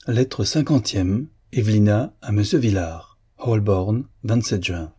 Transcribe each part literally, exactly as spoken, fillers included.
Lettre cinquantième, Evelina à Monsieur Villard, Holborn, vingt-sept juin.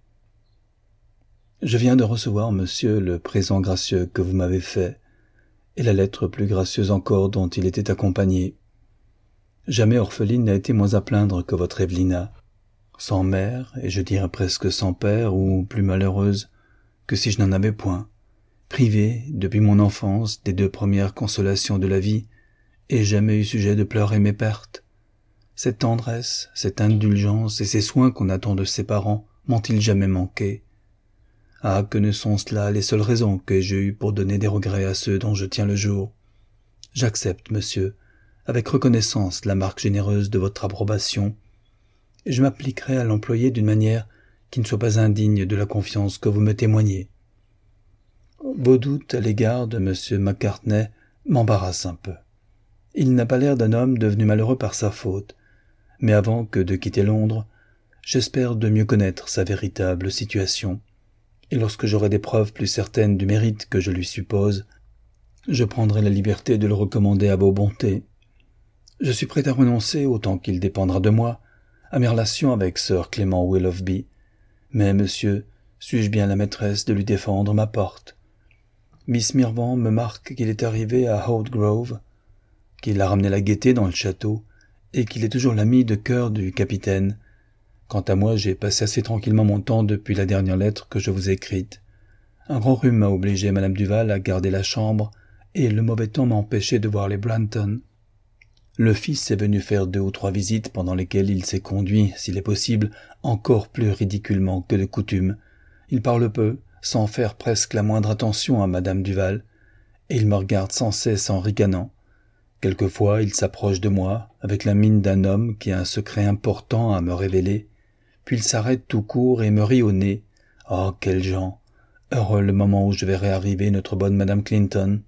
Je viens de recevoir, monsieur, le présent gracieux que vous m'avez fait, et la lettre plus gracieuse encore dont il était accompagné. Jamais orpheline n'a été moins à plaindre que votre Evelina, sans mère, et je dirais presque sans père, ou plus malheureuse que si je n'en avais point, privée, depuis mon enfance, des deux premières consolations de la vie, et jamais eu sujet de pleurer mes pertes. Cette tendresse, cette indulgence et ces soins qu'on attend de ses parents m'ont-ils jamais manqué? Ah, que ne sont cela les seules raisons que j'ai eues pour donner des regrets à ceux dont je tiens le jour. J'accepte, monsieur, avec reconnaissance la marque généreuse de votre approbation, et je m'appliquerai à l'employer d'une manière qui ne soit pas indigne de la confiance que vous me témoignez. Vos doutes à l'égard de monsieur Macartney m'embarrassent un peu. Il n'a pas l'air d'un homme devenu malheureux par sa faute, mais avant que de quitter Londres, j'espère de mieux connaître sa véritable situation, et lorsque j'aurai des preuves plus certaines du mérite que je lui suppose, je prendrai la liberté de le recommander à vos bontés. Je suis prêt à renoncer, autant qu'il dépendra de moi, à mes relations avec Sir Clément Willoughby, mais, monsieur, suis-je bien la maîtresse de lui défendre ma porte? Miss Mirvan me marque qu'il est arrivé à Holt Grove, qu'il a ramené la gaieté dans le château, et qu'il est toujours l'ami de cœur du capitaine. Quant à moi, j'ai passé assez tranquillement mon temps depuis la dernière lettre que je vous ai écrite. Un grand rhume m'a obligé madame Duval à garder la chambre, et le mauvais temps m'a empêché de voir les Brunton. Le fils est venu faire deux ou trois visites pendant lesquelles il s'est conduit, s'il est possible, encore plus ridiculement que de coutume. Il parle peu, sans faire presque la moindre attention à madame Duval, et il me regarde sans cesse en ricanant. Quelquefois, il s'approche de moi, avec la mine d'un homme qui a un secret important à me révéler, puis il s'arrête tout court et me rit au nez. Oh, quels gens! Heureux le moment où je verrai arriver notre bonne madame Clinton.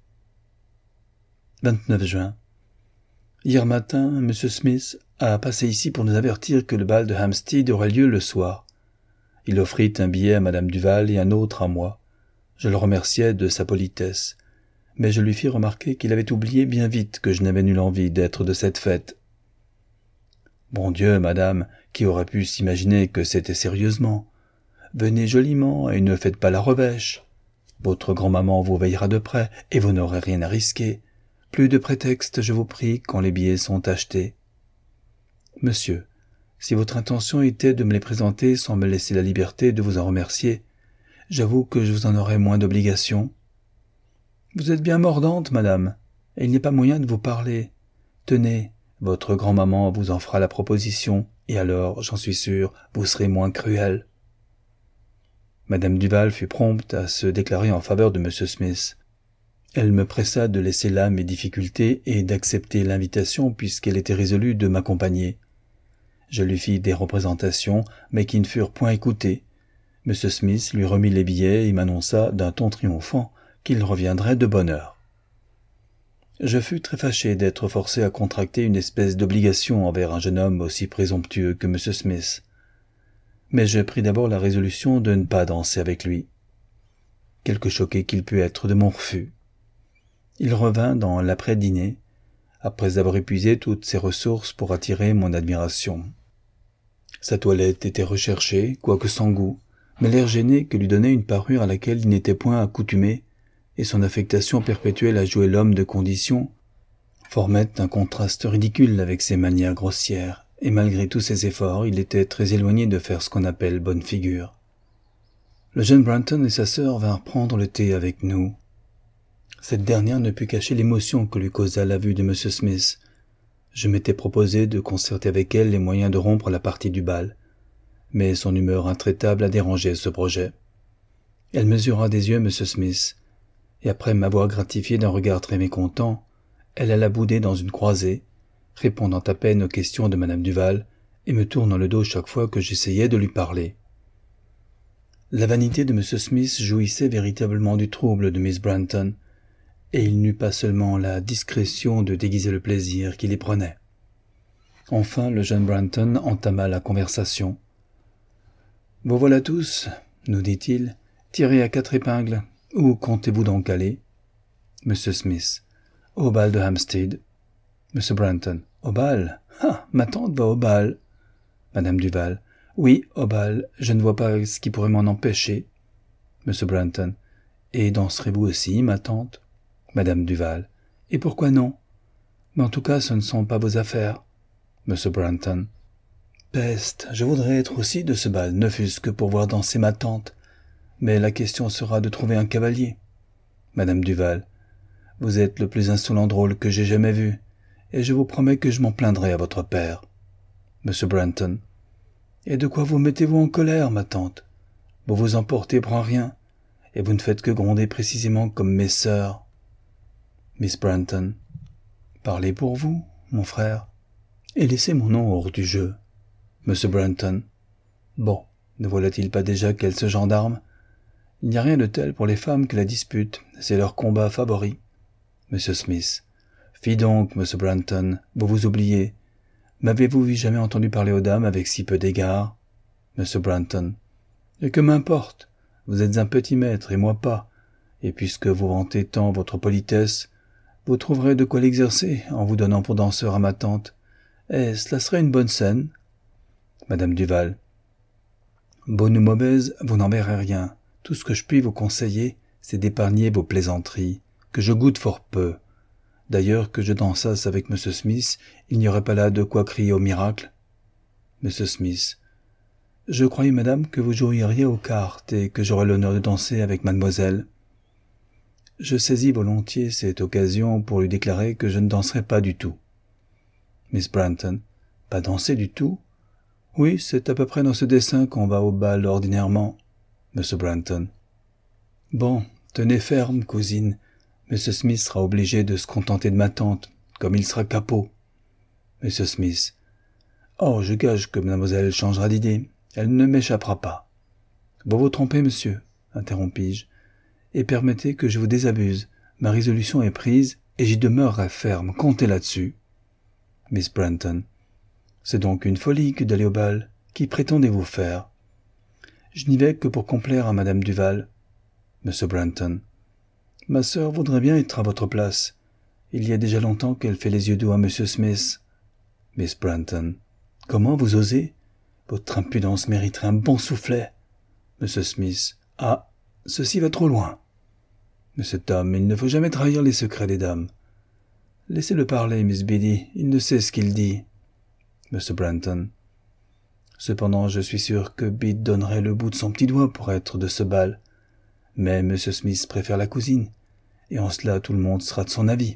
vingt-neuf juin. Hier matin, M. Smith a passé ici pour nous avertir que le bal de Hampstead aurait lieu le soir. Il offrit un billet à madame Duval et un autre à moi. Je le remerciai de sa politesse, mais je lui fis remarquer qu'il avait oublié bien vite que je n'avais nulle envie d'être de cette fête. Bon Dieu, madame, qui aurait pu s'imaginer que c'était sérieusement? Venez joliment et ne faites pas la revêche. Votre grand-maman vous veillera de près et vous n'aurez rien à risquer. Plus de prétextes, je vous prie, quand les billets sont achetés. Monsieur, si votre intention était de me les présenter sans me laisser la liberté de vous en remercier, j'avoue que je vous en aurais moins d'obligation. Vous êtes bien mordante, madame, et il n'y a pas moyen de vous parler. Tenez, votre grand-maman vous en fera la proposition, et alors, j'en suis sûr, vous serez moins cruelle. Madame Duval fut prompte à se déclarer en faveur de M. Smith. Elle me pressa de laisser là mes difficultés et d'accepter l'invitation puisqu'elle était résolue de m'accompagner. Je lui fis des représentations, mais qui ne furent point écoutées. M. Smith lui remit les billets et m'annonça d'un ton triomphant qu'il reviendrait de bonne heure. Je fus très fâché d'être forcé à contracter une espèce d'obligation envers un jeune homme aussi présomptueux que M. Smith. Mais je pris d'abord la résolution de ne pas danser avec lui. Quelque choqué qu'il pût être de mon refus. Il revint dans l'après-dîner, après avoir épuisé toutes ses ressources pour attirer mon admiration. Sa toilette était recherchée, quoique sans goût, mais l'air gêné que lui donnait une parure à laquelle il n'était point accoutumé, et son affectation perpétuelle à jouer l'homme de condition, formaient un contraste ridicule avec ses manières grossières, et malgré tous ses efforts, il était très éloigné de faire ce qu'on appelle bonne figure. Le jeune Brunton et sa sœur vinrent prendre le thé avec nous. Cette dernière ne put cacher l'émotion que lui causa la vue de M. Smith. Je m'étais proposé de concerter avec elle les moyens de rompre la partie du bal, mais son humeur intraitable a dérangé ce projet. Elle mesura des yeux M. Smith, et après m'avoir gratifié d'un regard très mécontent, elle alla bouder dans une croisée, répondant à peine aux questions de madame Duval et me tournant le dos chaque fois que j'essayais de lui parler. La vanité de M. Smith jouissait véritablement du trouble de Miss Brunton, et il n'eut pas seulement la discrétion de déguiser le plaisir qu'il y prenait. Enfin, le jeune Brunton entama la conversation. « Vous voilà tous, nous dit-il, tirés à quatre épingles. Où comptez-vous donc aller ?» M. Smith. « Au bal de Hampstead. » M. Brunton. Au bal? Ah, ma tante va au bal. Madame Duval. Oui, au bal. Je ne vois pas ce qui pourrait m'en empêcher. Monsieur Brunton. Et danserez-vous aussi, ma tante? Madame Duval. Et pourquoi non? Mais en tout cas, ce ne sont pas vos affaires. Monsieur Brunton. Peste, je voudrais être aussi de ce bal, ne fût-ce que pour voir danser ma tante. Mais la question sera de trouver un cavalier. Madame Duval. Vous êtes le plus insolent drôle que j'ai jamais vu, et je vous promets que je m'en plaindrai à votre père. Monsieur Brunton. Et de quoi vous mettez-vous en colère, ma tante? Vous vous emportez pour un rien, et vous ne faites que gronder précisément comme mes sœurs. Miss Brunton. Parlez pour vous, mon frère, et laissez mon nom hors du jeu. Monsieur Brunton. Bon, ne voilà-t-il pas déjà qu'elle se gendarme? Il n'y a rien de tel pour les femmes que la dispute, c'est leur combat favori. Monsieur Smith. Fi donc, Monsieur Brunton, vous vous oubliez. M'avez-vous jamais entendu parler aux dames avec si peu d'égard? Monsieur Brunton. Et que m'importe? Vous êtes un petit maître et moi pas, et puisque vous vantez tant votre politesse, vous trouverez de quoi l'exercer en vous donnant pour danseur à ma tante. Eh, cela serait une bonne scène. Madame Duval. Bonne ou mauvaise, vous n'en verrez rien. Tout ce que je puis vous conseiller, c'est d'épargner vos plaisanteries, que je goûte fort peu. D'ailleurs, que je dansasse avec Monsieur Smith, il n'y aurait pas là de quoi crier au miracle. Monsieur Smith. Je croyais, madame, que vous jouiriez aux cartes et que j'aurais l'honneur de danser avec mademoiselle. Je saisis volontiers cette occasion pour lui déclarer que je ne danserai pas du tout. Miss Brunton. Pas danser du tout? Oui, c'est à peu près dans ce dessin qu'on va au bal ordinairement. Monsieur Brunton. Bon, tenez ferme, cousine. Monsieur Smith sera obligé de se contenter de ma tante, comme il sera capot. Monsieur Smith. Oh, je gage que mademoiselle changera d'idée. Elle ne m'échappera pas. Vous vous trompez, monsieur, interrompis-je, et permettez que je vous désabuse. Ma résolution est prise, et j'y demeurerai ferme. Comptez là-dessus. Miss Brunton. C'est donc une folie que d'aller au bal. Qui prétendez-vous faire? Je n'y vais que pour complaire à madame Duval. Monsieur Brunton. Ma sœur voudrait bien être à votre place. Il y a déjà longtemps qu'elle fait les yeux doux à monsieur Smith. Miss Brunton. Comment vous osez? Votre impudence mériterait un bon soufflet. Monsieur Smith. Ah, ceci va trop loin. Monsieur Tom, il ne faut jamais trahir les secrets des dames. Laissez-le parler, Miss Biddy, il ne sait ce qu'il dit. Monsieur Brunton. Cependant, je suis sûr que Bid donnerait le bout de son petit doigt pour être de ce bal. Mais Monsieur Smith préfère la cousine, et en cela tout le monde sera de son avis.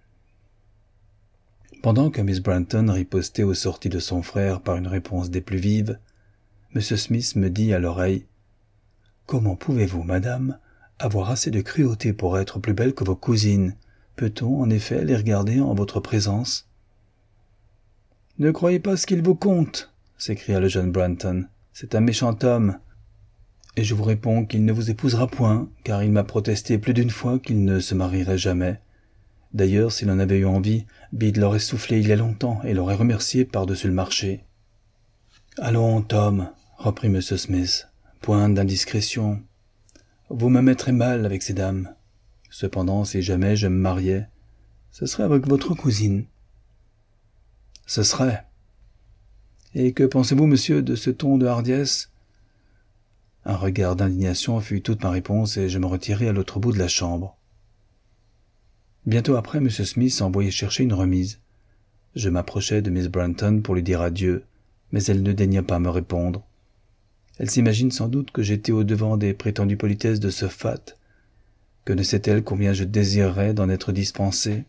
Pendant que Miss Brunton ripostait aux sorties de son frère par une réponse des plus vives, Monsieur Smith me dit à l'oreille « Comment pouvez-vous, madame, avoir assez de cruauté pour être plus belle que vos cousines? Peut-on, en effet, les regarder en votre présence ?» « Ne croyez pas ce qu'il vous conte, » s'écria le jeune Brunton. « C'est un méchant homme. Et je vous réponds qu'il ne vous épousera point, car il m'a protesté plus d'une fois qu'il ne se marierait jamais. D'ailleurs, s'il en avait eu envie, Bid l'aurait soufflé il y a longtemps et l'aurait remercié par-dessus le marché. »« Allons, Tom, » reprit M. Smith, « point d'indiscrétion. Vous me mettrez mal avec ces dames. Cependant, si jamais je me mariais, ce serait avec votre cousine. »« Ce serait. Et que pensez-vous, monsieur, de ce ton de hardiesse ?» Un regard d'indignation fut toute ma réponse et je me retirai à l'autre bout de la chambre. Bientôt après, M. Smith envoyait chercher une remise. Je m'approchai de Miss Brunton pour lui dire adieu, mais elle ne daigna pas me répondre. Elle s'imagine sans doute que j'étais au-devant des prétendues politesses de ce fat. Que ne sait-elle combien je désirerais d'en être dispensé?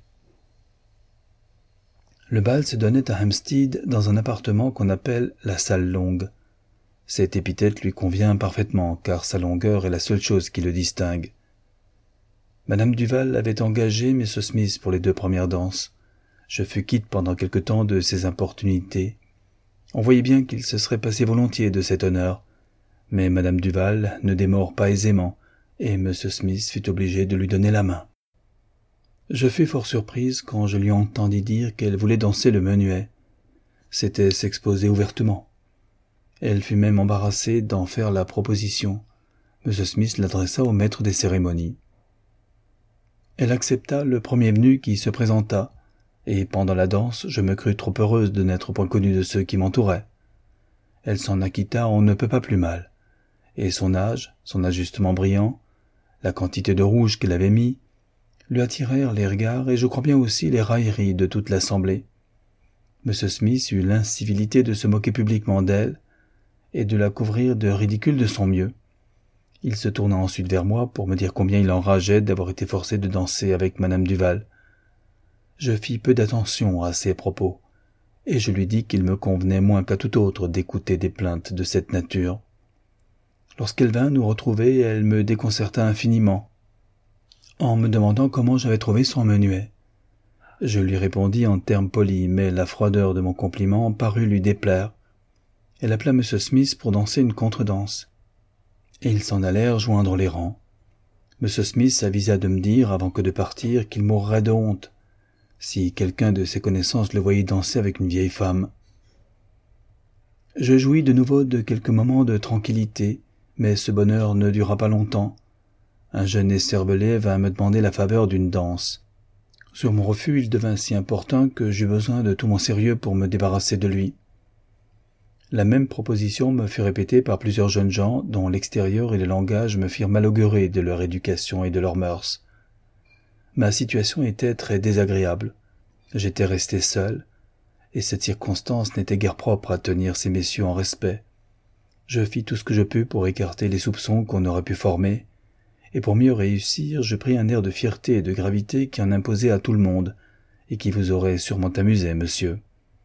Le bal se donnait à Hampstead dans un appartement qu'on appelle la salle longue. Cette épithète lui convient parfaitement, car sa longueur est la seule chose qui le distingue. Madame Duval avait engagé M. Smith pour les deux premières danses. Je fus quitte pendant quelque temps de ses importunités. On voyait bien qu'il se serait passé volontiers de cet honneur, mais Madame Duval ne démord pas aisément, et M. Smith fut obligé de lui donner la main. Je fus fort surprise quand je lui entendis dire qu'elle voulait danser le menuet. C'était s'exposer ouvertement. Elle fut même embarrassée d'en faire la proposition. M. Smith l'adressa au maître des cérémonies. Elle accepta le premier venu qui se présenta, et pendant la danse, je me crus trop heureuse de n'être point connue de ceux qui m'entouraient. Elle s'en acquitta on ne peut pas plus mal, et son âge, son ajustement brillant, la quantité de rouge qu'elle avait mis, lui attirèrent les regards et je crois bien aussi les railleries de toute l'assemblée. M. Smith eut l'incivilité de se moquer publiquement d'elle et de la couvrir de ridicule de son mieux. Il se tourna ensuite vers moi pour me dire combien il enrageait d'avoir été forcé de danser avec Madame Duval. Je fis peu d'attention à ses propos, et je lui dis qu'il me convenait moins qu'à tout autre d'écouter des plaintes de cette nature. Lorsqu'elle vint nous retrouver, elle me déconcerta infiniment, en me demandant comment j'avais trouvé son menuet. Je lui répondis en termes polis, mais la froideur de mon compliment parut lui déplaire. Elle appela M. Smith pour danser une contredanse, et ils s'en allèrent joindre les rangs. M. Smith s'avisa de me dire, avant que de partir, qu'il mourrait de honte si quelqu'un de ses connaissances le voyait danser avec une vieille femme. Je jouis de nouveau de quelques moments de tranquillité, mais ce bonheur ne dura pas longtemps. Un jeune écervelé vint me demander la faveur d'une danse. Sur mon refus, il devint si importun que j'eus besoin de tout mon sérieux pour me débarrasser de lui. La même proposition me fut répétée par plusieurs jeunes gens dont l'extérieur et le langage me firent mal augurer de leur éducation et de leurs mœurs. Ma situation était très désagréable. J'étais resté seul, et cette circonstance n'était guère propre à tenir ces messieurs en respect. Je fis tout ce que je pus pour écarter les soupçons qu'on aurait pu former, et pour mieux réussir, je pris un air de fierté et de gravité qui en imposait à tout le monde, et qui vous aurait sûrement amusé, monsieur.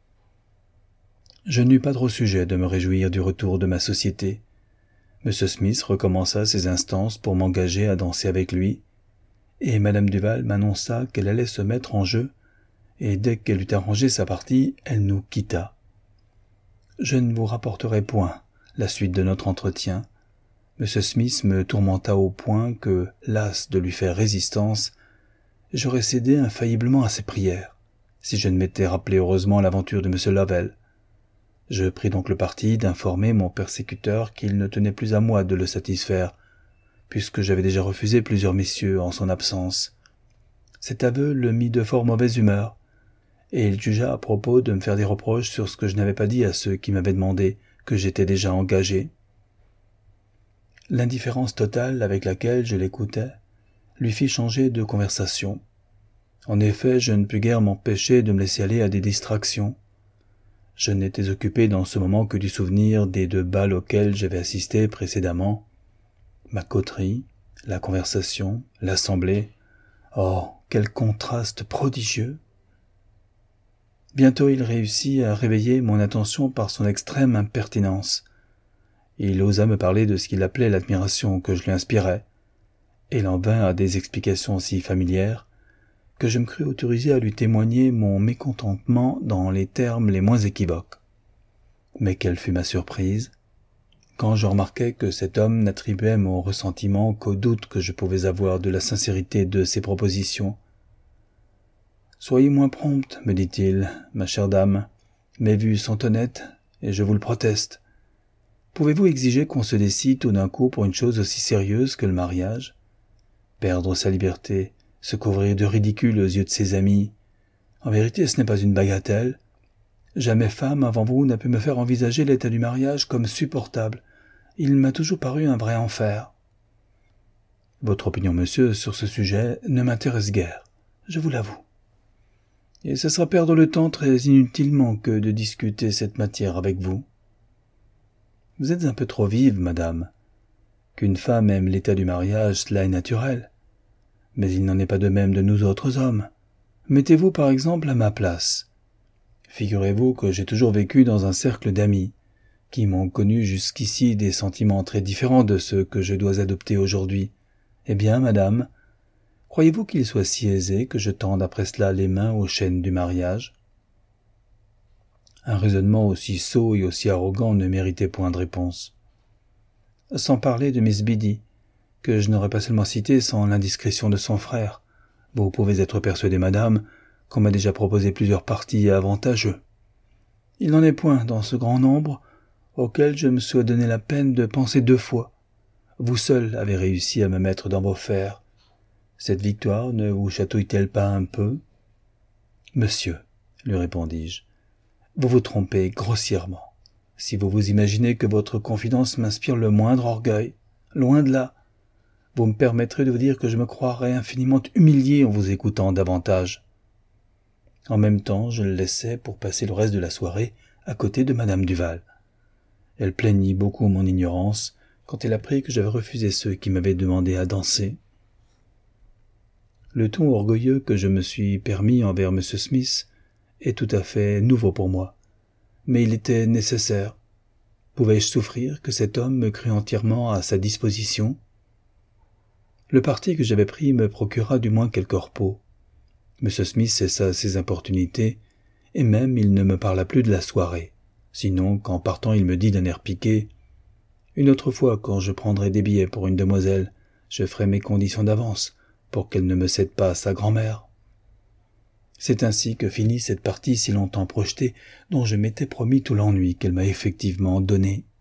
Je n'eus pas trop sujet de me réjouir du retour de ma société. M. Smith recommença ses instances pour m'engager à danser avec lui, et Madame Duval m'annonça qu'elle allait se mettre en jeu, et dès qu'elle eut arrangé sa partie, elle nous quitta. Je ne vous rapporterai point la suite de notre entretien. M. Smith me tourmenta au point que, las de lui faire résistance, j'aurais cédé infailliblement à ses prières, si je ne m'étais rappelé heureusement l'aventure de M. Lovell. Je pris donc le parti d'informer mon persécuteur qu'il ne tenait plus à moi de le satisfaire, puisque j'avais déjà refusé plusieurs messieurs en son absence. Cet aveu le mit de fort mauvaise humeur, et il jugea à propos de me faire des reproches sur ce que je n'avais pas dit à ceux qui m'avaient demandé que j'étais déjà engagé. L'indifférence totale avec laquelle je l'écoutais lui fit changer de conversation. En effet, je ne pus guère m'empêcher de me laisser aller à des distractions. Je n'étais occupé dans ce moment que du souvenir des deux bals auxquels j'avais assisté précédemment. Ma coterie, la conversation, l'assemblée. Oh, quel contraste prodigieux! Bientôt il réussit à réveiller mon attention par son extrême impertinence. Il osa me parler de ce qu'il appelait l'admiration que je lui inspirais, et il en vint à des explications si familières que je me crus autorisé à lui témoigner mon mécontentement dans les termes les moins équivoques. Mais quelle fut ma surprise quand je remarquai que cet homme n'attribuait mon ressentiment qu'au doute que je pouvais avoir de la sincérité de ses propositions. « Soyez moins prompte, me dit-il, ma chère dame. Mes vues sont honnêtes, et je vous le proteste. Pouvez-vous exiger qu'on se décide tout d'un coup pour une chose aussi sérieuse que le mariage? Perdre sa liberté, se couvrir de ridicule aux yeux de ses amis. En vérité, ce n'est pas une bagatelle. Jamais femme avant vous n'a pu me faire envisager l'état du mariage comme supportable. Il m'a toujours paru un vrai enfer. Votre opinion, monsieur, sur ce sujet ne m'intéresse guère, je vous l'avoue. Et ce sera perdre le temps très inutilement que de discuter cette matière avec vous. Vous êtes un peu trop vive, madame. Qu'une femme aime l'état du mariage, cela est naturel. Mais il n'en est pas de même de nous autres hommes. Mettez-vous par exemple à ma place. Figurez-vous que j'ai toujours vécu dans un cercle d'amis, qui m'ont connu jusqu'ici des sentiments très différents de ceux que je dois adopter aujourd'hui. Eh bien, madame, croyez-vous qu'il soit si aisé que je tende après cela les mains aux chaînes du mariage? Un raisonnement aussi sot et aussi arrogant ne méritait point de réponse. Sans parler de Miss Biddy, que je n'aurais pas seulement cité sans l'indiscrétion de son frère. Vous pouvez être persuadée, madame, qu'on m'a déjà proposé plusieurs partis avantageux. Il n'en est point dans ce grand nombre auquel je me sois donné la peine de penser deux fois. Vous seul avez réussi à me mettre dans vos fers. Cette victoire ne vous chatouille-t-elle pas un peu? Monsieur, lui répondis-je, vous vous trompez grossièrement. Si vous vous imaginez que votre confidence m'inspire le moindre orgueil, loin de là, vous me permettrez de vous dire que je me croirais infiniment humilié en vous écoutant davantage. En même temps, je le laissai pour passer le reste de la soirée à côté de madame Duval. Elle plaignit beaucoup mon ignorance quand elle apprit que j'avais refusé ceux qui m'avaient demandé à danser. Le ton orgueilleux que je me suis permis envers M. Smith est tout à fait nouveau pour moi, mais il était nécessaire. Pouvais-je souffrir que cet homme me crût entièrement à sa disposition? Le parti que j'avais pris me procura du moins quelque repos. M. Smith cessa ses importunités, et même il ne me parla plus de la soirée, sinon qu'en partant il me dit d'un air piqué « Une autre fois, quand je prendrai des billets pour une demoiselle, je ferai mes conditions d'avance, pour qu'elle ne me cède pas à sa grand-mère. » C'est ainsi que finit cette partie si longtemps projetée, dont je m'étais promis tout l'ennui qu'elle m'a effectivement donné.